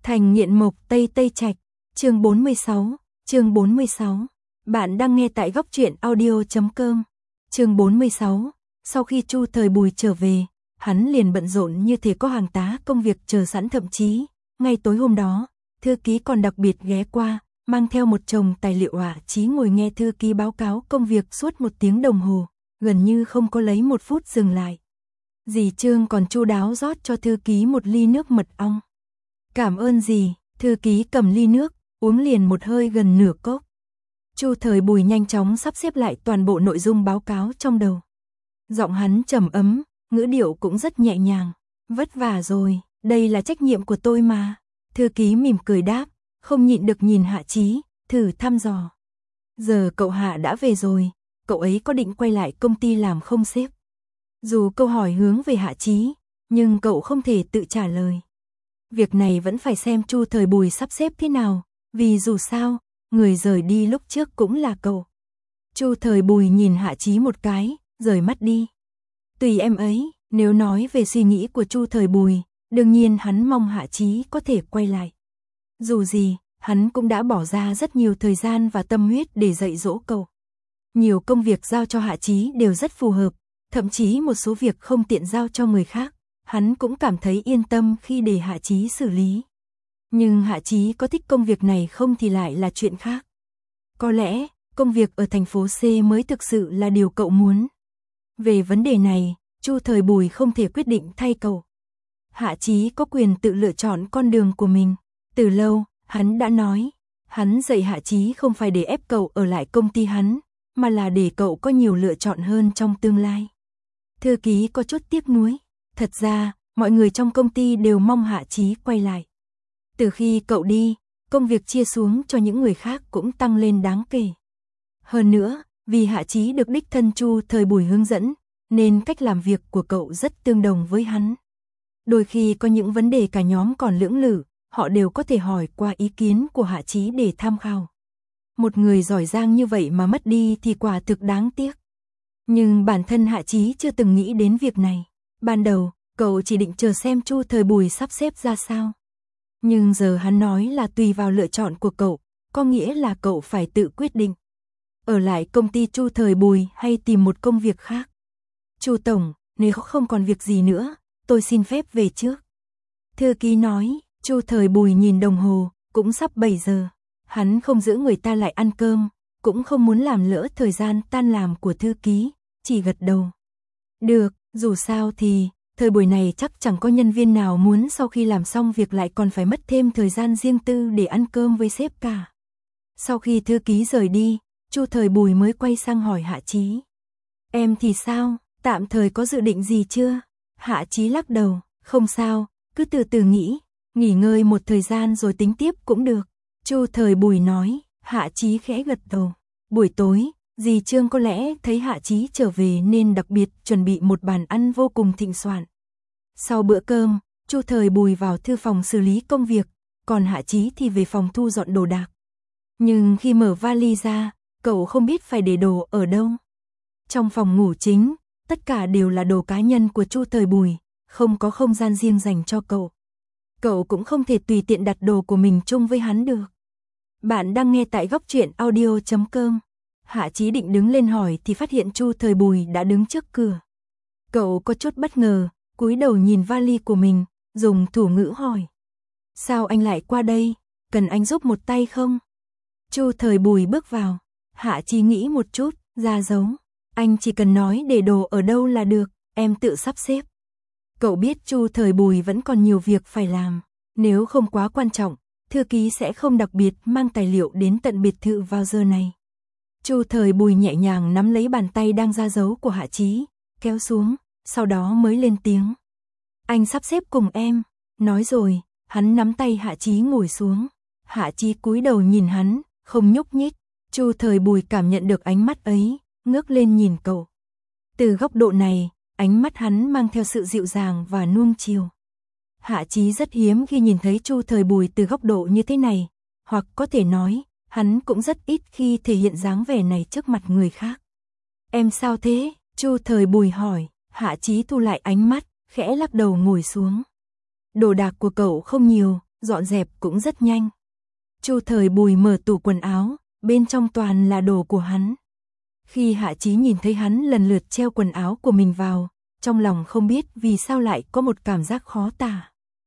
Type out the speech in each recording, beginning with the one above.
Thành nghiện mộc Tây Tây Trạch, chương 46, chương 46. Bạn đang nghe tại góc truyện audio.com. Chương 46, sau khi Chu Thời Bùi trở về, hắn liền bận rộn như thể có hàng tá công việc chờ sẵn, thậm chí, ngay tối hôm đó, thư ký còn đặc biệt ghé qua, mang theo một chồng tài liệu Hạ Chí ngồi nghe thư ký báo cáo công việc suốt 1 tiếng đồng hồ, gần như không có lấy 1 phút dừng lại. Dì Trương còn chu đáo rót cho thư ký một ly nước mật ong. Cảm ơn dì, thư ký cầm ly nước, uống liền một hơi gần nửa cốc. Chu Thời Bùi nhanh chóng sắp xếp lại toàn bộ nội dung báo cáo trong đầu. Giọng hắn trầm ấm, ngữ điệu cũng rất nhẹ nhàng. Vất vả rồi, đây là trách nhiệm của tôi mà. Thư ký mỉm cười đáp, không nhịn được nhìn Hạ Chí, thử thăm dò. Giờ cậu Hạ đã về rồi, cậu ấy có định quay lại công ty làm không sếp? Dù câu hỏi hướng về Hạ Chí, nhưng cậu không thể tự trả lời. Việc này vẫn phải xem Chu Thời Bùi sắp xếp thế nào, vì dù sao, người rời đi lúc trước cũng là cậu. Chu Thời Bùi nhìn Hạ Chí một cái, rời mắt đi. Tùy em ấy, nếu nói về suy nghĩ của Chu Thời Bùi, đương nhiên hắn mong Hạ Chí có thể quay lại. Dù gì, hắn cũng đã bỏ ra rất nhiều thời gian và tâm huyết để dạy dỗ cậu. Nhiều công việc giao cho Hạ Chí đều rất phù hợp, thậm chí một số việc không tiện giao cho người khác, hắn cũng cảm thấy yên tâm khi để Hạ Chí xử lý. Nhưng Hạ Chí có thích công việc này không thì lại là chuyện khác. Có lẽ, công việc ở thành phố C mới thực sự là điều cậu muốn. Về vấn đề này, Chu Thời Bùi không thể quyết định thay cậu. Hạ Chí có quyền tự lựa chọn con đường của mình. Từ lâu, hắn đã nói, hắn dạy Hạ Chí không phải để ép cậu ở lại công ty hắn, mà là để cậu có nhiều lựa chọn hơn trong tương lai. Thư ký có chút tiếc nuối. Thật ra, mọi người trong công ty đều mong Hạ Chí quay lại. Từ khi cậu đi, công việc chia xuống cho những người khác cũng tăng lên đáng kể. Hơn nữa, vì Hạ Chí được đích thân Chu Thời Bùi hướng dẫn, nên cách làm việc của cậu rất tương đồng với hắn. Đôi khi có những vấn đề cả nhóm còn lưỡng lự, họ đều có thể hỏi qua ý kiến của Hạ Chí để tham khảo. Một người giỏi giang như vậy mà mất đi thì quả thực đáng tiếc. Nhưng bản thân Hạ Chí chưa từng nghĩ đến việc này. Ban đầu, cậu chỉ định chờ xem Chu Thời Bùi sắp xếp ra sao. Nhưng giờ hắn nói là tùy vào lựa chọn của cậu, có nghĩa là cậu phải tự quyết định. Ở lại công ty Chu Thời Bùi hay tìm một công việc khác. Chu Tổng, nếu không còn việc gì nữa, tôi xin phép về trước. Thư ký nói. Chu Thời Bùi nhìn đồng hồ, cũng sắp 7 giờ. Hắn không giữ người ta lại ăn cơm, cũng không muốn làm lỡ thời gian tan làm của thư ký, chỉ gật đầu. Được, dù sao thì, thời buổi này chắc chẳng có nhân viên nào muốn sau khi làm xong việc lại còn phải mất thêm thời gian riêng tư để ăn cơm với sếp cả. Sau khi thư ký rời đi, Chu Thời Bùi mới quay sang hỏi Hạ Chí. Em thì sao, tạm thời có dự định gì chưa? Hạ Chí lắc đầu, không sao, cứ từ từ nghĩ, nghỉ ngơi một thời gian rồi tính tiếp cũng được. Chu Thời Bùi nói. Hạ Chí khẽ gật đầu. Buổi tối, dì Trương có lẽ thấy Hạ Chí trở về nên đặc biệt chuẩn bị một bàn ăn vô cùng thịnh soạn. Sau bữa cơm, Chu Thời Bùi vào thư phòng xử lý công việc, còn Hạ Chí thì về phòng thu dọn đồ đạc. Nhưng khi mở vali ra, cậu không biết phải để đồ ở đâu. Trong phòng ngủ chính, tất cả đều là đồ cá nhân của Chu Thời Bùi, không có không gian riêng dành cho cậu. Cậu cũng không thể tùy tiện đặt đồ của mình chung với hắn được. Bạn đang nghe tại góc truyện audio.com. Hạ Chí định đứng lên hỏi thì phát hiện Chu Thời Bùi đã đứng trước cửa. Cậu có chút bất ngờ, cúi đầu nhìn vali của mình, dùng thủ ngữ hỏi. Sao anh lại qua đây, cần anh giúp một tay không? Chu Thời Bùi bước vào. Hạ Chí nghĩ một chút, ra dấu. Anh chỉ cần nói để đồ ở đâu là được, em tự sắp xếp. Cậu biết Chu Thời Bùi vẫn còn nhiều việc phải làm, nếu không quá quan trọng, thư ký sẽ không đặc biệt mang tài liệu đến tận biệt thự vào giờ này. Chu Thời Bùi nhẹ nhàng nắm lấy bàn tay đang ra dấu của Hạ Chí, kéo xuống, sau đó mới lên tiếng. Anh sắp xếp cùng em. Nói rồi, hắn nắm tay Hạ Chí ngồi xuống. Hạ Chí cúi đầu nhìn hắn, không nhúc nhích. Chu Thời Bùi cảm nhận được ánh mắt ấy, ngước lên nhìn cậu. Từ góc độ này, ánh mắt hắn mang theo sự dịu dàng và nuông chiều. Hạ Chí rất hiếm khi nhìn thấy Chu Thời Bùi từ góc độ như thế này, hoặc có thể nói, hắn cũng rất ít khi thể hiện dáng vẻ này trước mặt người khác. Em sao thế? Chu Thời Bùi hỏi. Hạ Chí thu lại ánh mắt, khẽ lắc đầu ngồi xuống. Đồ đạc của cậu không nhiều, dọn dẹp cũng rất nhanh. Chu Thời Bùi mở tủ quần áo, bên trong toàn là đồ của hắn. Khi Hạ Chí nhìn thấy hắn lần lượt treo quần áo của mình vào, trong lòng không biết vì sao lại có một cảm giác khó tả.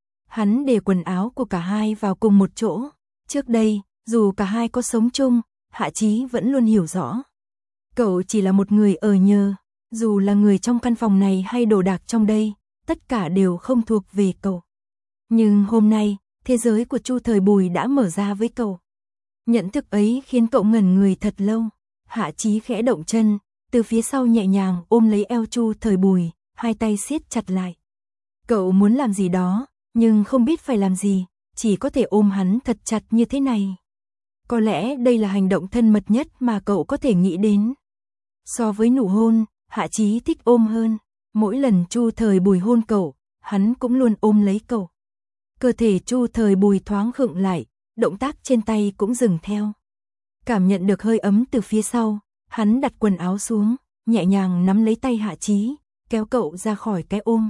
Hắn để quần áo của cả hai vào cùng một chỗ. Trước đây, dù cả hai có sống chung, Hạ Chí vẫn luôn hiểu rõ. Cậu chỉ là một người ở nhờ, dù là người trong căn phòng này hay đồ đạc trong đây, tất cả đều không thuộc về cậu. Nhưng hôm nay, thế giới của Chu Thời Bùi đã mở ra với cậu. Nhận thức ấy khiến cậu ngẩn người thật lâu. Hạ Chí khẽ động chân, từ phía sau nhẹ nhàng ôm lấy eo Chu Thời Bùi, hai tay siết chặt lại. Cậu muốn làm gì đó, nhưng không biết phải làm gì, chỉ có thể ôm hắn thật chặt như thế này. Có lẽ đây là hành động thân mật nhất mà cậu có thể nghĩ đến. So với nụ hôn, Hạ Chí thích ôm hơn. Mỗi lần Chu Thời Bùi hôn cậu, hắn cũng luôn ôm lấy cậu. Cơ thể Chu Thời Bùi thoáng khựng lại, động tác trên tay cũng dừng theo. Cảm nhận được hơi ấm từ phía sau, hắn đặt quần áo xuống, nhẹ nhàng nắm lấy tay Hạ Chí, kéo cậu ra khỏi cái ôm.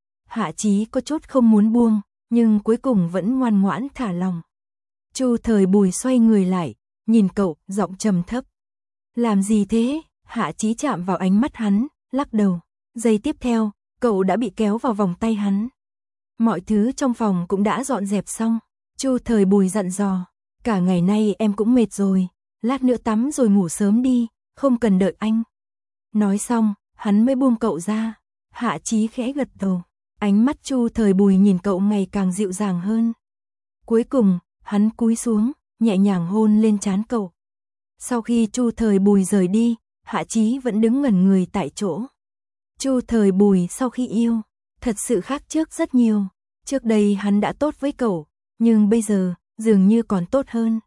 Hạ Chí có chút không muốn buông, nhưng cuối cùng vẫn ngoan ngoãn thả lòng. Chu Thời Bùi xoay người lại, nhìn cậu, giọng trầm thấp. Làm gì thế? Hạ Chí chạm vào ánh mắt hắn, lắc đầu. Giây tiếp theo, cậu đã bị kéo vào vòng tay hắn. Mọi thứ trong phòng cũng đã dọn dẹp xong. Chu Thời Bùi dặn dò, cả ngày nay em cũng mệt rồi, lát nữa tắm rồi ngủ sớm đi, không cần đợi anh. Nói xong, hắn mới buông cậu ra. Hạ Chí khẽ gật đầu, ánh mắt Chu Thời Bùi nhìn cậu ngày càng dịu dàng hơn. Cuối cùng, hắn cúi xuống, nhẹ nhàng hôn lên trán cậu. Sau khi Chu Thời Bùi rời đi, Hạ Chí vẫn đứng ngẩn người tại chỗ. Chu Thời Bùi sau khi yêu, thật sự khác trước rất nhiều. Trước đây hắn đã tốt với cậu, nhưng bây giờ, dường như còn tốt hơn.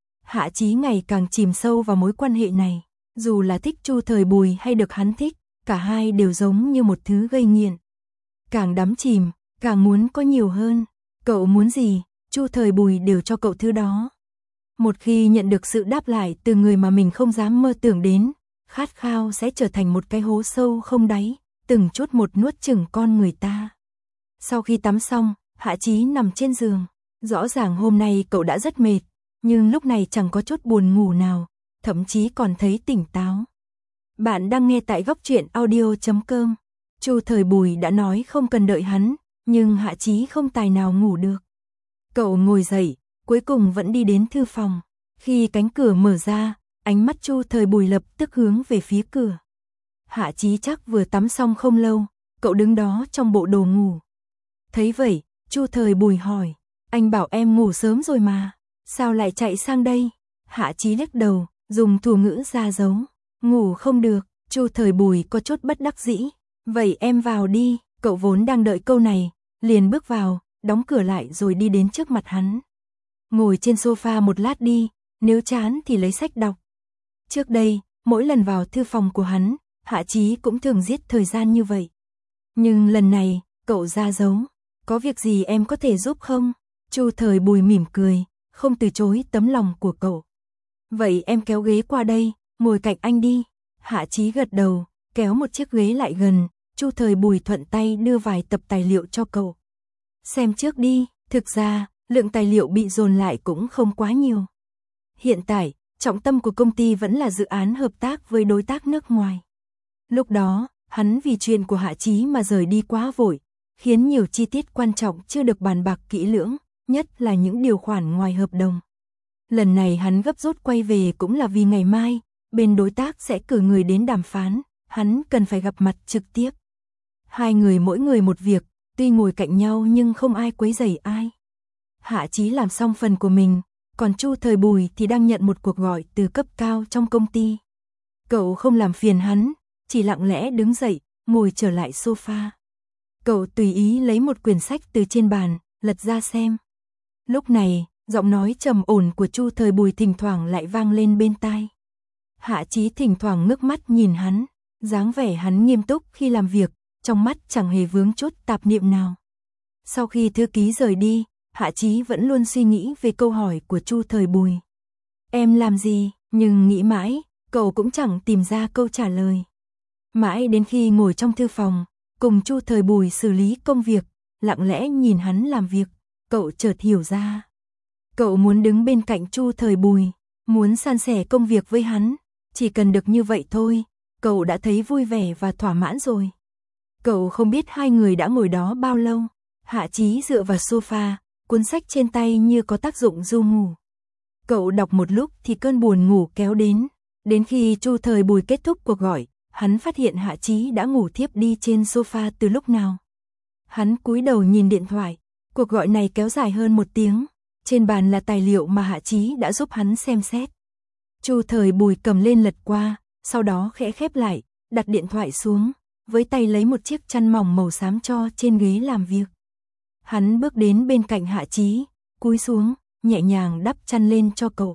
Hạ Chí ngày càng chìm sâu vào mối quan hệ này. Dù là thích Chu Thời Bùi hay được hắn thích, cả hai đều giống như một thứ gây nghiện. Càng đắm chìm, càng muốn có nhiều hơn. Cậu muốn gì, Chu Thời Bùi đều cho cậu thứ đó. Một khi nhận được sự đáp lại từ người mà mình không dám mơ tưởng đến, khát khao sẽ trở thành một cái hố sâu không đáy, từng chút một nuốt chửng con người ta. Sau khi tắm xong, Hạ Chí nằm trên giường. Rõ ràng hôm nay cậu đã rất mệt, nhưng lúc này chẳng có chút buồn ngủ nào, thậm chí còn thấy tỉnh táo. Bạn đang nghe tại góc truyện audio.com. Chu Thời Bùi đã nói không cần đợi hắn, nhưng Hạ Chí không tài nào ngủ được. Cậu ngồi dậy, cuối cùng vẫn đi đến thư phòng. Khi cánh cửa mở ra, ánh mắt Chu Thời Bùi lập tức hướng về phía cửa. Hạ Chí chắc vừa tắm xong không lâu, cậu đứng đó trong bộ đồ ngủ. Thấy vậy, Chu Thời Bùi hỏi, anh bảo em ngủ sớm rồi mà, sao lại chạy sang đây? Hạ Chí lắc đầu, dùng thủ ngữ ra dấu, ngủ không được. Chu Thời Bùi có chút bất đắc dĩ, vậy em vào đi. Cậu vốn đang đợi câu này, liền bước vào, đóng cửa lại rồi đi đến trước mặt hắn. Ngồi trên sofa một lát đi, nếu chán thì lấy sách đọc. Trước đây, mỗi lần vào thư phòng của hắn, Hạ Chí cũng thường giết thời gian như vậy. Nhưng lần này, cậu ra dấu, có việc gì em có thể giúp không? Chu Thời Bùi mỉm cười, không từ chối tấm lòng của cậu. Vậy em kéo ghế qua đây, ngồi cạnh anh đi. Hạ Chí gật đầu, kéo một chiếc ghế lại gần, Chu Thời Bùi thuận tay đưa vài tập tài liệu cho cậu. Xem trước đi, thực ra, lượng tài liệu bị dồn lại cũng không quá nhiều. Hiện tại, trọng tâm của công ty vẫn là dự án hợp tác với đối tác nước ngoài. Lúc đó, hắn vì chuyện của Hạ Chí mà rời đi quá vội, khiến nhiều chi tiết quan trọng chưa được bàn bạc kỹ lưỡng, nhất là những điều khoản ngoài hợp đồng. Lần này hắn gấp rút quay về cũng là vì ngày mai, bên đối tác sẽ cử người đến đàm phán, hắn cần phải gặp mặt trực tiếp. Hai người mỗi người một việc, tuy ngồi cạnh nhau nhưng không ai quấy rầy ai. Hạ Chí làm xong phần của mình, còn Chu Thời Bùi thì đang nhận một cuộc gọi từ cấp cao trong công ty. Cậu không làm phiền hắn, chỉ lặng lẽ đứng dậy, ngồi trở lại sofa. Cậu tùy ý lấy một quyển sách từ trên bàn, lật ra xem. Lúc này, giọng nói trầm ổn của Chu Thời Bùi thỉnh thoảng lại vang lên bên tai. Hạ Chí thỉnh thoảng ngước mắt nhìn hắn, dáng vẻ hắn nghiêm túc khi làm việc, trong mắt chẳng hề vướng chút tạp niệm nào. Sau khi thư ký rời đi, Hạ Chí vẫn luôn suy nghĩ về câu hỏi của Chu Thời Bùi. Em làm gì? Nhưng nghĩ mãi, cậu cũng chẳng tìm ra câu trả lời. Mãi đến khi ngồi trong thư phòng, cùng Chu Thời Bùi xử lý công việc, lặng lẽ nhìn hắn làm việc, cậu chợt hiểu ra. Cậu muốn đứng bên cạnh Chu Thời Bùi, muốn san sẻ công việc với hắn, chỉ cần được như vậy thôi, cậu đã thấy vui vẻ và thỏa mãn rồi. Cậu không biết hai người đã ngồi đó bao lâu. Hạ Chí dựa vào sofa, cuốn sách trên tay như có tác dụng ru ngủ. Cậu đọc một lúc thì cơn buồn ngủ kéo đến khi Chu Thời Bùi kết thúc cuộc gọi, hắn phát hiện Hạ Chí đã ngủ thiếp đi trên sofa từ lúc nào. Hắn cúi đầu nhìn điện thoại, cuộc gọi này kéo dài hơn 1 tiếng, trên bàn là tài liệu mà Hạ Chí đã giúp hắn xem xét. Chu Thời Bùi cầm lên lật qua, sau đó khẽ khép lại, đặt điện thoại xuống, với tay lấy một chiếc chăn mỏng màu xám cho trên ghế làm việc. Hắn bước đến bên cạnh Hạ Chí, cúi xuống, nhẹ nhàng đắp chăn lên cho cậu.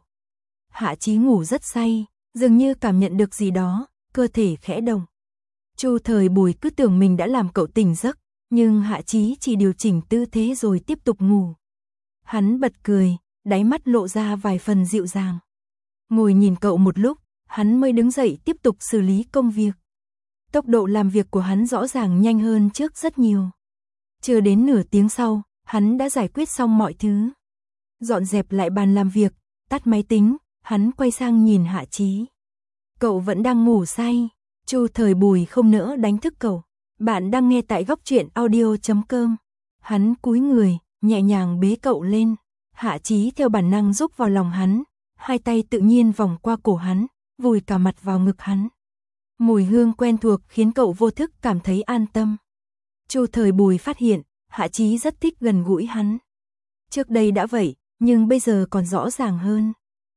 Hạ Chí ngủ rất say, dường như cảm nhận được gì đó, cơ thể khẽ động. Chu Thời Bùi cứ tưởng mình đã làm cậu tỉnh giấc, nhưng Hạ Chí chỉ điều chỉnh tư thế rồi tiếp tục ngủ. Hắn bật cười, đáy mắt lộ ra vài phần dịu dàng. Ngồi nhìn cậu một lúc, hắn mới đứng dậy tiếp tục xử lý công việc. Tốc độ làm việc của hắn rõ ràng nhanh hơn trước rất nhiều. Chưa đến nửa tiếng sau, hắn đã giải quyết xong mọi thứ. Dọn dẹp lại bàn làm việc, tắt máy tính, hắn quay sang nhìn Hạ Chí. Cậu vẫn đang ngủ say. Chu Thời Bùi không nỡ đánh thức cậu. Bạn đang nghe tại góc truyện audio.com. Hắn cúi người, nhẹ nhàng bế cậu lên. Hạ Chí theo bản năng rúc vào lòng hắn, hai tay tự nhiên vòng qua cổ hắn, vùi cả mặt vào ngực hắn. Mùi hương quen thuộc khiến cậu vô thức cảm thấy an tâm. Chu Thời Bùi phát hiện, Hạ Chí rất thích gần gũi hắn. Trước đây đã vậy, nhưng bây giờ còn rõ ràng hơn.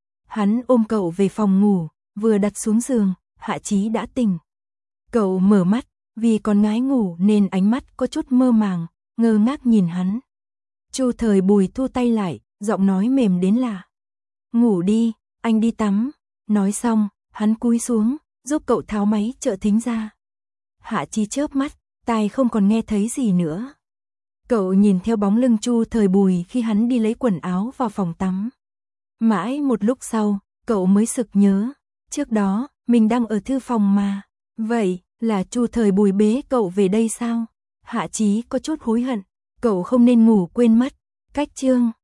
Hắn ôm cậu về phòng ngủ, vừa đặt xuống giường, Hạ Chí đã tỉnh. Cậu mở mắt, vì còn ngái ngủ nên ánh mắt có chút mơ màng, ngơ ngác nhìn hắn. Chu Thời Bùi thu tay lại, giọng nói mềm đến lạ. Ngủ đi, anh đi tắm. Nói xong, hắn cúi xuống, giúp cậu tháo máy trợ thính ra. Hạ Chí chớp mắt, tai không còn nghe thấy gì nữa. Cậu nhìn theo bóng lưng Chu Thời Bùi khi hắn đi lấy quần áo vào phòng tắm. Mãi một lúc sau, cậu mới sực nhớ, trước đó, mình đang ở thư phòng mà. Vậy, là Chu Thời Bùi bế cậu về đây sao? Hạ Chí có chút hối hận, cậu không nên ngủ quên mất. Cách chương